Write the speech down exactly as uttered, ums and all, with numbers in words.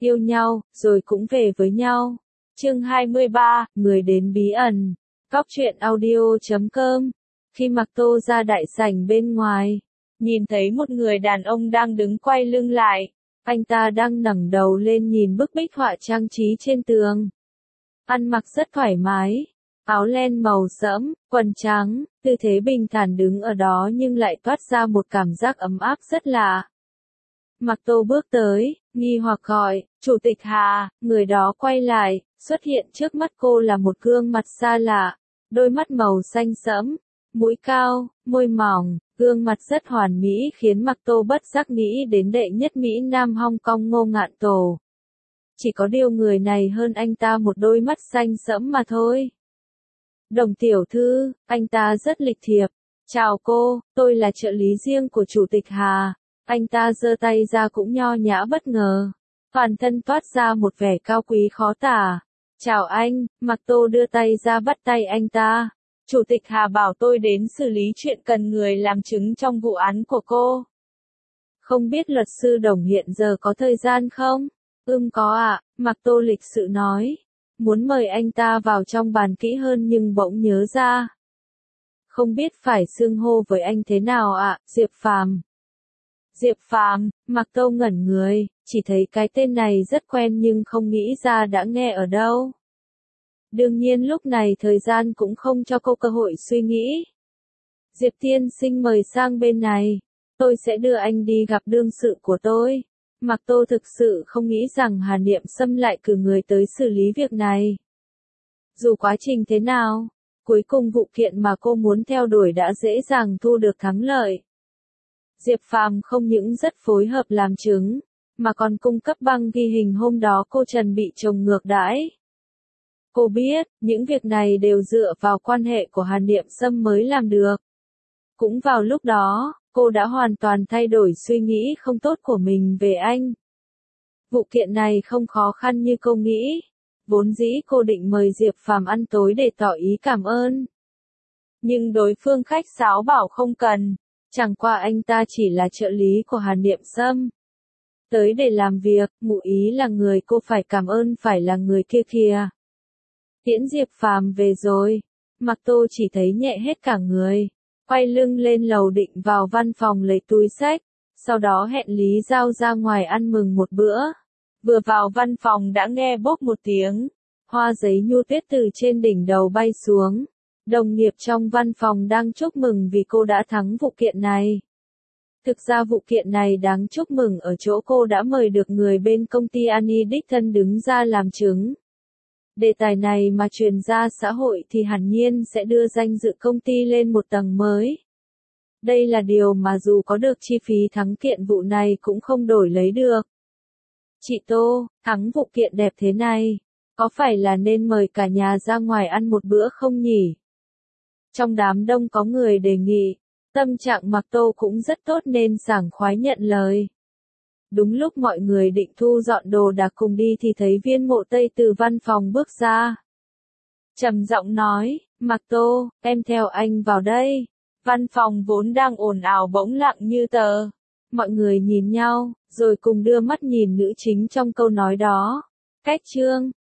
yêu nhau, rồi cũng về với nhau. Chương hai mươi ba, người đến bí ẩn. Góc truyện audio chấm com. Khi Mạc Tô ra đại sảnh bên ngoài, nhìn thấy một người đàn ông đang đứng quay lưng lại. Anh ta đang ngẩng đầu lên nhìn bức bích họa trang trí trên tường. Ăn mặc rất thoải mái, áo len màu sẫm, quần trắng, tư thế bình thản đứng ở đó nhưng lại toát ra một cảm giác ấm áp rất lạ. Mạc Tô bước tới, nghi hoặc gọi, Chủ tịch Hà, người đó quay lại, xuất hiện trước mắt cô là một gương mặt xa lạ, đôi mắt màu xanh sẫm, mũi cao, môi mỏng, gương mặt rất hoàn mỹ khiến Mạc Tô bất giác nghĩ đến đệ nhất Mỹ Nam Hong Kong Ngô Ngạn Tổ. Chỉ có điều người này hơn anh ta một đôi mắt xanh sẫm mà thôi. Đồng tiểu thư, anh ta rất lịch thiệp. Chào cô, tôi là trợ lý riêng của Chủ tịch Hà. Anh ta giơ tay ra cũng nho nhã bất ngờ. Toàn thân toát ra một vẻ cao quý khó tả. Chào anh, Mạc Tô đưa tay ra bắt tay anh ta. Chủ tịch Hà bảo tôi đến xử lý chuyện cần người làm chứng trong vụ án của cô. Không biết luật sư Đồng hiện giờ có thời gian không? Ừm có ạ, à, Mạc Tô lịch sự nói. Muốn mời anh ta vào trong bàn kỹ hơn nhưng bỗng nhớ ra. Không biết phải xưng hô với anh thế nào ạ, à, Diệp Phàm. Diệp Phàm, Mạc Tô ngẩn người, chỉ thấy cái tên này rất quen nhưng không nghĩ ra đã nghe ở đâu. Đương nhiên lúc này thời gian cũng không cho cô cơ hội suy nghĩ. Diệp tiên sinh mời sang bên này, tôi sẽ đưa anh đi gặp đương sự của tôi. Mạc Tô thực sự không nghĩ rằng Hà Niệm Sâm lại cử người tới xử lý việc này. Dù quá trình thế nào, cuối cùng vụ kiện mà cô muốn theo đuổi đã dễ dàng thu được thắng lợi. Diệp Phàm không những rất phối hợp làm chứng, mà còn cung cấp băng ghi hình hôm đó cô Trần bị chồng ngược đãi. Cô biết, những việc này đều dựa vào quan hệ của Hà Niệm Sâm mới làm được. Cũng vào lúc đó, cô đã hoàn toàn thay đổi suy nghĩ không tốt của mình về anh. Vụ kiện này không khó khăn như cô nghĩ. Vốn dĩ cô định mời Diệp Phàm ăn tối để tỏ ý cảm ơn. Nhưng đối phương khách sáo bảo không cần. Chẳng qua anh ta chỉ là trợ lý của Hà Niệm Sâm. Tới để làm việc, ngụ ý là người cô phải cảm ơn phải là người kia kìa. Tiễn Diệp Phàm về rồi. Mạc Tô chỉ thấy nhẹ hết cả người. Quay lưng lên lầu định vào văn phòng lấy túi xách. Sau đó hẹn Lý Giao ra ngoài ăn mừng một bữa. Vừa vào văn phòng đã nghe bốp một tiếng. Hoa giấy nhu tuyết từ trên đỉnh đầu bay xuống. Đồng nghiệp trong văn phòng đang chúc mừng vì cô đã thắng vụ kiện này. Thực ra vụ kiện này đáng chúc mừng ở chỗ cô đã mời được người bên công ty Annie đích thân đứng ra làm chứng. Đề tài này mà truyền ra xã hội thì hẳn nhiên sẽ đưa danh dự công ty lên một tầng mới. Đây là điều mà dù có được chi phí thắng kiện vụ này cũng không đổi lấy được. Chị Tô, thắng vụ kiện đẹp thế này, có phải là nên mời cả nhà ra ngoài ăn một bữa không nhỉ? Trong đám đông có người đề nghị, tâm trạng Mạc Tô cũng rất tốt nên sảng khoái nhận lời. Đúng lúc mọi người định thu dọn đồ đạc cùng đi thì thấy Viên Mộ Tây từ văn phòng bước ra. Trầm giọng nói, Mạc Tô, em theo anh vào đây. Văn phòng vốn đang ồn ào bỗng lặng như tờ. Mọi người nhìn nhau, rồi cùng đưa mắt nhìn nữ chính trong câu nói đó. Cách chương